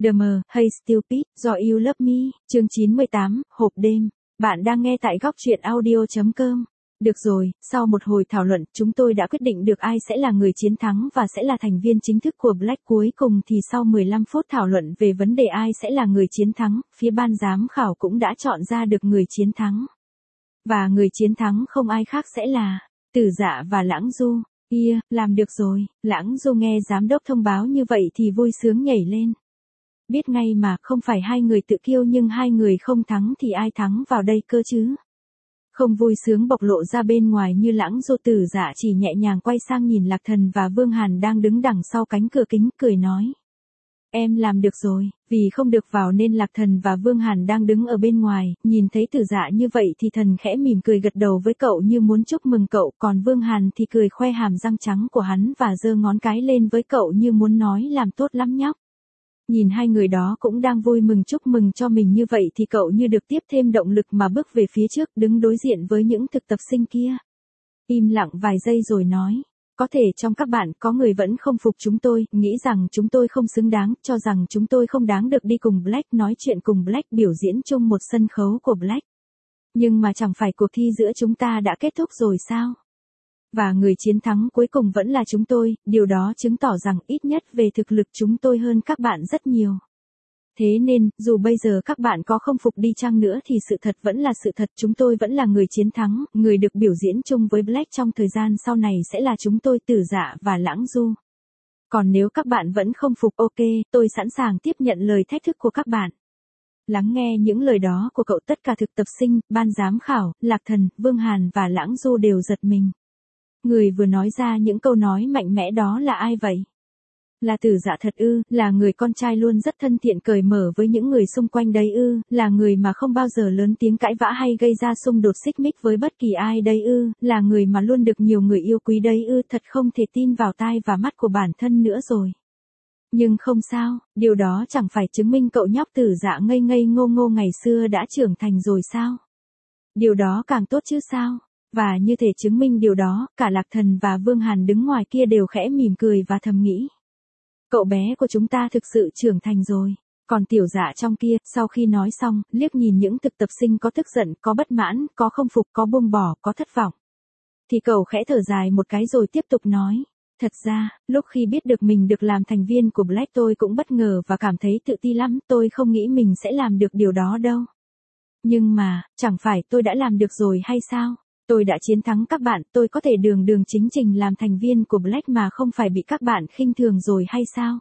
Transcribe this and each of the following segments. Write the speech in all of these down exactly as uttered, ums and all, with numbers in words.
The Mờ, Hey Stupid, Do You Love Me, chương chín mươi tám, hộp đêm. Bạn đang nghe tại góc truyện audio chấm com. Được rồi, sau một hồi thảo luận, chúng tôi đã quyết định được ai sẽ là người chiến thắng và sẽ là thành viên chính thức của Black. Cuối cùng thì sau mười lăm phút thảo luận về vấn đề ai sẽ là người chiến thắng, phía ban giám khảo cũng đã chọn ra được người chiến thắng. Và người chiến thắng không ai khác sẽ là Tử Dạ và Lãng Du. Yeah, làm được rồi. Lãng Du nghe giám đốc thông báo như vậy thì vui sướng nhảy lên. Biết ngay mà, không phải hai người tự kiêu nhưng hai người không thắng thì ai thắng vào đây cơ chứ. Không vui sướng bộc lộ ra bên ngoài như Lãng Du. Tử Dạ chỉ nhẹ nhàng quay sang nhìn Lạc Thần và Vương Hàn đang đứng đằng sau cánh cửa kính, cười nói. Em làm được rồi, vì không được vào nên Lạc Thần và Vương Hàn đang đứng ở bên ngoài, nhìn thấy Tử Dạ như vậy thì thần khẽ mỉm cười gật đầu với cậu như muốn chúc mừng cậu, còn Vương Hàn thì cười khoe hàm răng trắng của hắn và giơ ngón cái lên với cậu như muốn nói làm tốt lắm nhóc. Nhìn hai người đó cũng đang vui mừng chúc mừng cho mình như vậy thì cậu như được tiếp thêm động lực mà bước về phía trước, đứng đối diện với những thực tập sinh kia. Im lặng vài giây rồi nói. Có thể trong các bạn có người vẫn không phục chúng tôi, nghĩ rằng chúng tôi không xứng đáng, cho rằng chúng tôi không đáng được đi cùng Black, nói chuyện cùng Black, biểu diễn chung một sân khấu của Black. Nhưng mà chẳng phải cuộc thi giữa chúng ta đã kết thúc rồi sao? Và người chiến thắng cuối cùng vẫn là chúng tôi, điều đó chứng tỏ rằng ít nhất về thực lực chúng tôi hơn các bạn rất nhiều. Thế nên, dù bây giờ các bạn có không phục đi chăng nữa thì sự thật vẫn là sự thật, chúng tôi vẫn là người chiến thắng, người được biểu diễn chung với Black trong thời gian sau này sẽ là chúng tôi, Tử Dạ và Lãng Du. Còn nếu các bạn vẫn không phục, ok, tôi sẵn sàng tiếp nhận lời thách thức của các bạn. Lắng nghe những lời đó của cậu, tất cả thực tập sinh, ban giám khảo, Lạc Thần, Vương Hàn và Lãng Du đều giật mình. Người vừa nói ra những câu nói mạnh mẽ đó là ai vậy? Là Tử Dạ thật ư, là người con trai luôn rất thân thiện cởi mở với những người xung quanh đấy ư, là người mà không bao giờ lớn tiếng cãi vã hay gây ra xung đột xích mích với bất kỳ ai đấy ư, là người mà luôn được nhiều người yêu quý đấy ư, thật không thể tin vào tai và mắt của bản thân nữa rồi. Nhưng không sao, điều đó chẳng phải chứng minh cậu nhóc Tử Dạ ngây ngây ngô ngô ngày xưa đã trưởng thành rồi sao? Điều đó càng tốt chứ sao? Và như thể chứng minh điều đó, cả Lạc Thần và Vương Hàn đứng ngoài kia đều khẽ mỉm cười và thầm nghĩ. Cậu bé của chúng ta thực sự trưởng thành rồi. Còn Tiểu Dạ trong kia, sau khi nói xong, liếc nhìn những thực tập sinh có tức giận, có bất mãn, có không phục, có buông bỏ, có thất vọng. Thì cậu khẽ thở dài một cái rồi tiếp tục nói. Thật ra, lúc khi biết được mình được làm thành viên của Black tôi cũng bất ngờ và cảm thấy tự ti lắm, tôi không nghĩ mình sẽ làm được điều đó đâu. Nhưng mà, chẳng phải tôi đã làm được rồi hay sao? Tôi đã chiến thắng các bạn, tôi có thể đường đường chính chính làm thành viên của Black mà không phải bị các bạn khinh thường rồi hay sao?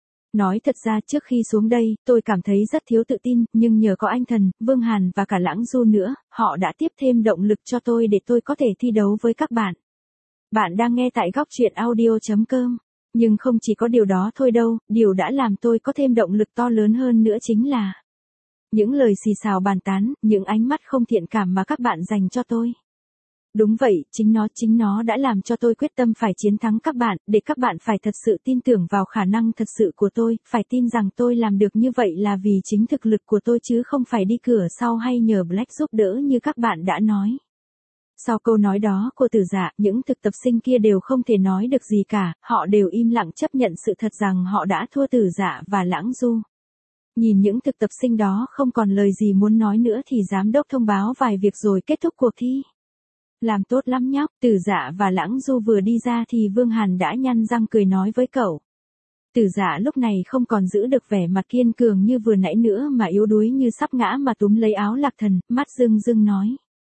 Nói thật ra trước khi xuống đây, tôi cảm thấy rất thiếu tự tin, nhưng nhờ có anh Thần, Vương Hàn và cả Lãng Du nữa, họ đã tiếp thêm động lực cho tôi để tôi có thể thi đấu với các bạn. Bạn đang nghe tại góc truyện audio chấm com. Nhưng không chỉ có điều đó thôi đâu, điều đã làm tôi có thêm động lực to lớn hơn nữa chính là những lời xì xào bàn tán, những ánh mắt không thiện cảm mà các bạn dành cho tôi. Đúng vậy, chính nó, chính nó đã làm cho tôi quyết tâm phải chiến thắng các bạn, để các bạn phải thật sự tin tưởng vào khả năng thật sự của tôi, phải tin rằng tôi làm được như vậy là vì chính thực lực của tôi chứ không phải đi cửa sau hay nhờ Black giúp đỡ như các bạn đã nói. Sau câu nói đó của Tử Dạ, những thực tập sinh kia đều không thể nói được gì cả, họ đều im lặng chấp nhận sự thật rằng họ đã thua Tử Dạ và Lãng Du. Nhìn những thực tập sinh đó không còn lời gì muốn nói nữa thì giám đốc thông báo vài việc rồi kết thúc cuộc thi. Làm tốt lắm nhóc, Tử Dạ và Lãng Du vừa đi ra thì Vương Hàn đã nhăn răng cười nói với cậu. Tử Dạ lúc này không còn giữ được vẻ mặt kiên cường như vừa nãy nữa mà yếu đuối như sắp ngã mà túm lấy áo Lạc Thần, mắt rưng rưng nói.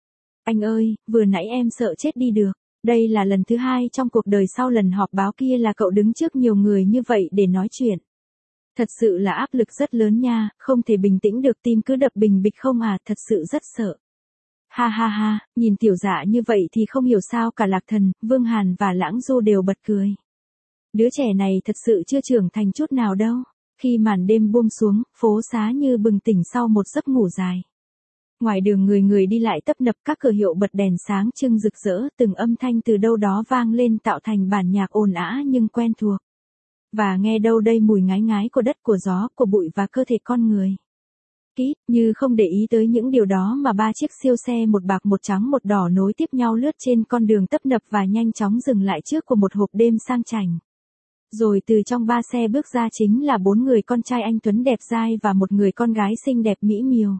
Anh ơi, vừa nãy em sợ chết đi được, đây là lần thứ hai trong cuộc đời sau lần họp báo kia là cậu đứng trước nhiều người như vậy để nói chuyện. Thật sự là áp lực rất lớn nha, không thể bình tĩnh được, tim cứ đập bình bịch không à, thật sự rất sợ. Ha ha ha, nhìn Tiểu Dạ như vậy thì không hiểu sao cả Lạc Thần, Vương Hàn và Lãng Du đều bật cười. Đứa trẻ này thật sự chưa trưởng thành chút nào đâu. Khi màn đêm buông xuống, phố xá như bừng tỉnh sau một giấc ngủ dài. Ngoài đường người người đi lại tấp nập, các cửa hiệu bật đèn sáng trưng rực rỡ, từng âm thanh từ đâu đó vang lên tạo thành bản nhạc ồn ào nhưng quen thuộc. Và nghe đâu đây mùi ngái ngái của đất, của gió, của bụi và cơ thể con người. Kít, như không để ý tới những điều đó mà ba chiếc siêu xe một bạc một trắng một đỏ nối tiếp nhau lướt trên con đường tấp nập và nhanh chóng dừng lại trước của một hộp đêm sang chảnh. Rồi từ trong ba xe bước ra chính là bốn người con trai anh tuấn đẹp dai và một người con gái xinh đẹp mỹ miều.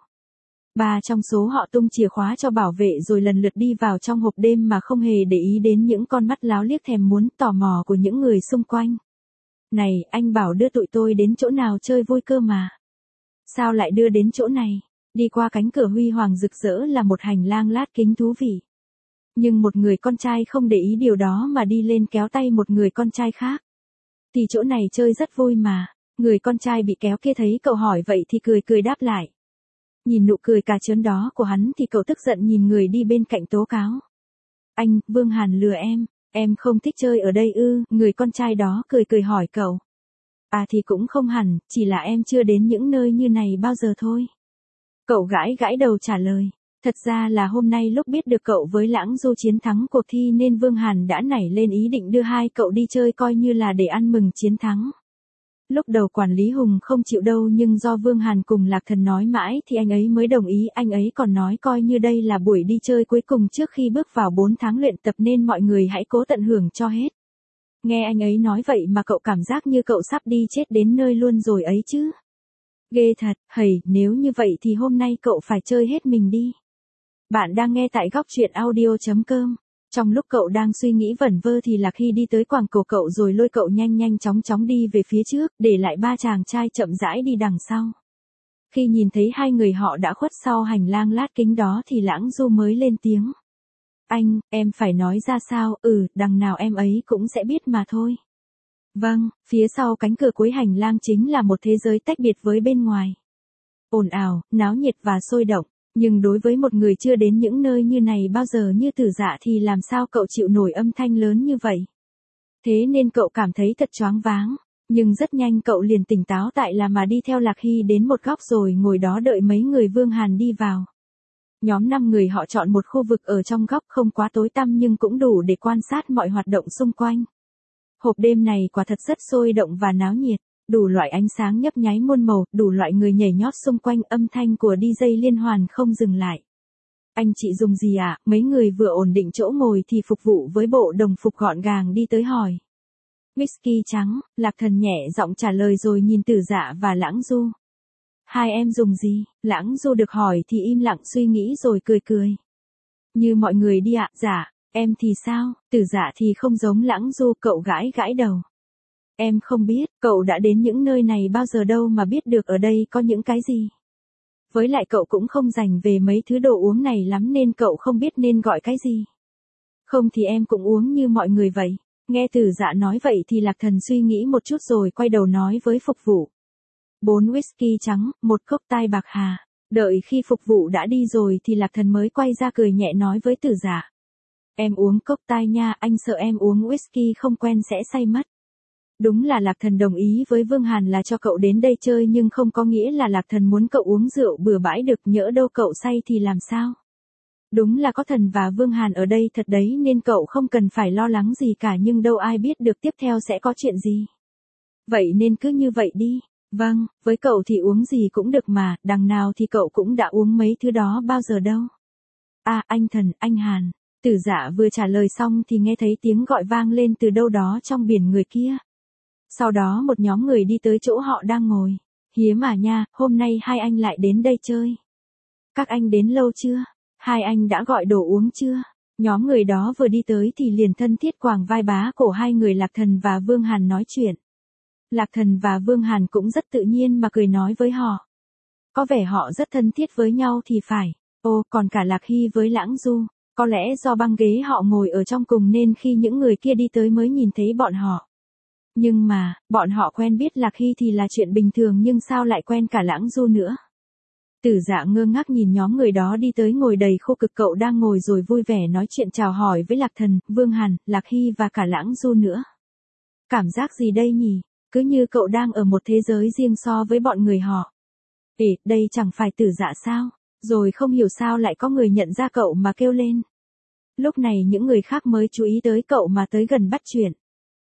Ba trong số họ tung chìa khóa cho bảo vệ rồi lần lượt đi vào trong hộp đêm mà không hề để ý đến những con mắt láo liếc thèm muốn tò mò của những người xung quanh. Này, anh bảo đưa tụi tôi đến chỗ nào chơi vui cơ mà. Sao lại đưa đến chỗ này? Đi qua cánh cửa huy hoàng rực rỡ là một hành lang lát kính thú vị. Nhưng một người con trai không để ý điều đó mà đi lên kéo tay một người con trai khác. Thì chỗ này chơi rất vui mà. Người con trai bị kéo kia thấy cậu hỏi vậy thì cười cười đáp lại. Nhìn nụ cười cà chớn đó của hắn thì cậu tức giận nhìn người đi bên cạnh tố cáo. Anh, Vương Hàn lừa em, em không thích chơi ở đây ư? Người con trai đó cười cười hỏi cậu. À thì cũng không hẳn, chỉ là em chưa đến những nơi như này bao giờ thôi. Cậu gãi gãi đầu trả lời. Thật ra là hôm nay lúc biết được cậu với Lãng Du chiến thắng cuộc thi nên Vương Hàn đã nảy lên ý định đưa hai cậu đi chơi coi như là để ăn mừng chiến thắng. Lúc đầu quản lý Hùng không chịu đâu nhưng do Vương Hàn cùng Lạc Thần nói mãi thì anh ấy mới đồng ý. Anh ấy còn nói coi như đây là buổi đi chơi cuối cùng trước khi bước vào bốn tháng luyện tập nên mọi người hãy cố tận hưởng cho hết. Nghe anh ấy nói vậy mà cậu cảm giác như cậu sắp đi chết đến nơi luôn rồi ấy chứ. Ghê thật, hầy, nếu như vậy thì hôm nay cậu phải chơi hết mình đi. Bạn đang nghe tại góc truyện audio chấm com. Trong lúc cậu đang suy nghĩ vẩn vơ thì Lạc Hy đi tới quàng cổ cậu rồi lôi cậu nhanh nhanh chóng chóng đi về phía trước, để lại ba chàng trai chậm rãi đi đằng sau. Khi nhìn thấy hai người họ đã khuất sau hành lang lát kính đó thì Lãng Du mới lên tiếng. Anh, em phải nói ra sao? Ừ, đằng nào em ấy cũng sẽ biết mà thôi. Vâng, phía sau cánh cửa cuối hành lang chính là một thế giới tách biệt với bên ngoài. Ồn ào, náo nhiệt và sôi động. Nhưng đối với một người chưa đến những nơi như này bao giờ như Tử Dạ thì làm sao cậu chịu nổi âm thanh lớn như vậy. Thế nên cậu cảm thấy thật choáng váng. Nhưng rất nhanh cậu liền tỉnh táo tại là mà đi theo Lạc Hy đến một góc rồi ngồi đó đợi mấy người Vương Hàn đi vào. Nhóm năm người họ chọn một khu vực ở trong góc không quá tối tăm nhưng cũng đủ để quan sát mọi hoạt động xung quanh. Hộp đêm này quả thật rất sôi động và náo nhiệt. Đủ loại ánh sáng nhấp nháy muôn màu, đủ loại người nhảy nhót xung quanh, âm thanh của đi jây liên hoàn không dừng lại. Anh chị dùng gì ạ? À? Mấy người vừa ổn định chỗ ngồi thì phục vụ với bộ đồng phục gọn gàng đi tới hỏi. Whisky trắng, Lạc Thần nhẹ giọng trả lời rồi nhìn Tử Dạ và Lãng Du. Hai em dùng gì? Lãng Du được hỏi thì im lặng suy nghĩ rồi cười cười. Như mọi người đi ạ. Dạ, em thì sao? Tử Dạ thì không giống Lãng Du, cậu gãi gãi đầu. Em không biết, cậu đã đến những nơi này bao giờ đâu mà biết được ở đây có những cái gì. Với lại cậu cũng không dành về mấy thứ đồ uống này lắm nên cậu không biết nên gọi cái gì. Không thì em cũng uống như mọi người vậy. Nghe Tử Dạ nói vậy thì Lạc Thần suy nghĩ một chút rồi quay đầu nói với phục vụ. Bốn whisky trắng, một cốc tai bạc hà. Đợi khi phục vụ đã đi rồi thì Lạc Thần mới quay ra cười nhẹ nói với Tử Dạ. Em uống cốc tai nha, anh sợ em uống whisky không quen sẽ say mất. Đúng là Lạc Thần đồng ý với Vương Hàn là cho cậu đến đây chơi nhưng không có nghĩa là Lạc Thần muốn cậu uống rượu bừa bãi được, nhỡ đâu cậu say thì làm sao. Đúng là có Thần và Vương Hàn ở đây thật đấy nên cậu không cần phải lo lắng gì cả nhưng đâu ai biết được tiếp theo sẽ có chuyện gì. Vậy nên cứ như vậy đi. Vâng, với cậu thì uống gì cũng được mà, đằng nào thì cậu cũng đã uống mấy thứ đó bao giờ đâu. À, anh Thần, anh Hàn. Tử Dạ vừa trả lời xong thì nghe thấy tiếng gọi vang lên từ đâu đó trong biển người kia. Sau đó một nhóm người đi tới chỗ họ đang ngồi. Hiếm à nha, hôm nay hai anh lại đến đây chơi. Các anh đến lâu chưa? Hai anh đã gọi đồ uống chưa? Nhóm người đó vừa đi tới thì liền thân thiết quàng vai bá cổ hai người Lạc Thần và Vương Hàn nói chuyện. Lạc Thần và Vương Hàn cũng rất tự nhiên mà cười nói với họ. Có vẻ họ rất thân thiết với nhau thì phải. Ô, còn cả Lạc Hy với Lãng Du. Có lẽ do băng ghế họ ngồi ở trong cùng nên khi những người kia đi tới mới nhìn thấy bọn họ. Nhưng mà, bọn họ quen biết Lạc Hy thì là chuyện bình thường nhưng sao lại quen cả Lãng Du nữa. Tử Dạ ngơ ngác nhìn nhóm người đó đi tới ngồi đầy khô cực cậu đang ngồi rồi vui vẻ nói chuyện chào hỏi với Lạc Thần, Vương Hàn, Lạc Hy và cả Lãng Du nữa. Cảm giác gì đây nhỉ? Cứ như cậu đang ở một thế giới riêng so với bọn người họ. Ê, đây chẳng phải Tử Dạ sao? Rồi không hiểu sao lại có người nhận ra cậu mà kêu lên. Lúc này những người khác mới chú ý tới cậu mà tới gần bắt chuyện.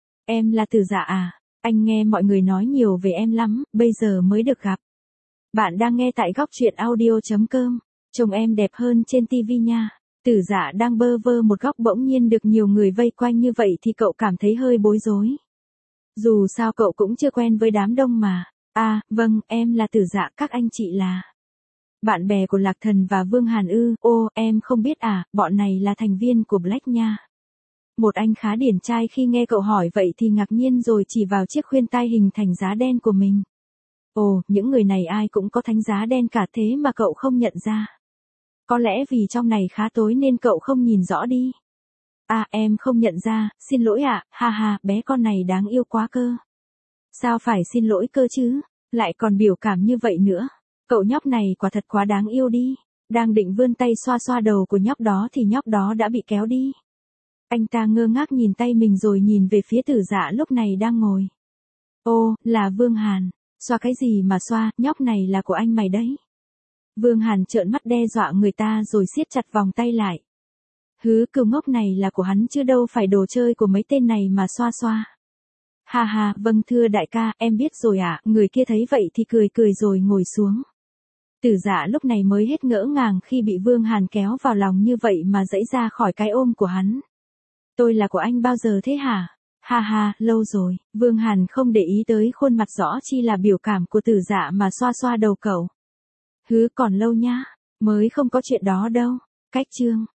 Em là Tử Dạ à? Anh nghe mọi người nói nhiều về em lắm, bây giờ mới được gặp. Bạn đang nghe tại góc truyện audio chấm com. Trông em đẹp hơn trên tivi nha. Tử Dạ đang bơ vơ một góc bỗng nhiên được nhiều người vây quanh như vậy thì cậu cảm thấy hơi bối rối. Dù sao cậu cũng chưa quen với đám đông mà. À, vâng, em là Tử Dạ, các anh chị là bạn bè của Lạc Thần và Vương Hàn ư? Ô, em không biết à, bọn này là thành viên của Black nha. Một anh khá điển trai khi nghe cậu hỏi vậy thì ngạc nhiên rồi chỉ vào chiếc khuyên tai hình thành giá đen của mình. Ồ, những người này ai cũng có thánh giá đen cả thế mà cậu không nhận ra. Có lẽ vì trong này khá tối nên cậu không nhìn rõ đi. À, em không nhận ra, xin lỗi ạ, à, ha ha, bé con này đáng yêu quá cơ. Sao phải xin lỗi cơ chứ, lại còn biểu cảm như vậy nữa. Cậu nhóc này quả thật quá đáng yêu đi. Đang định vươn tay xoa xoa đầu của nhóc đó thì nhóc đó đã bị kéo đi. Anh ta ngơ ngác nhìn tay mình rồi nhìn về phía Tử Dạ lúc này đang ngồi. Ô, là Vương Hàn. Xoa cái gì mà xoa, nhóc này là của anh mày đấy. Vương Hàn trợn mắt đe dọa người ta rồi siết chặt vòng tay lại. Hứ, cừu ngốc này là của hắn chứ đâu phải đồ chơi của mấy tên này mà xoa xoa. Ha ha, vâng thưa đại ca, em biết rồi ạ, à. Người kia thấy vậy thì cười cười rồi ngồi xuống. Tử Dạ lúc này mới hết ngỡ ngàng khi bị Vương Hàn kéo vào lòng như vậy mà giãy ra khỏi cái ôm của hắn. Tôi là của anh bao giờ thế hả? Ha ha, lâu rồi. Vương Hàn không để ý tới khuôn mặt rõ chi là biểu cảm của Tử Dạ mà xoa xoa đầu cậu. Hứ, còn lâu nhá, mới không có chuyện đó đâu. Cách chương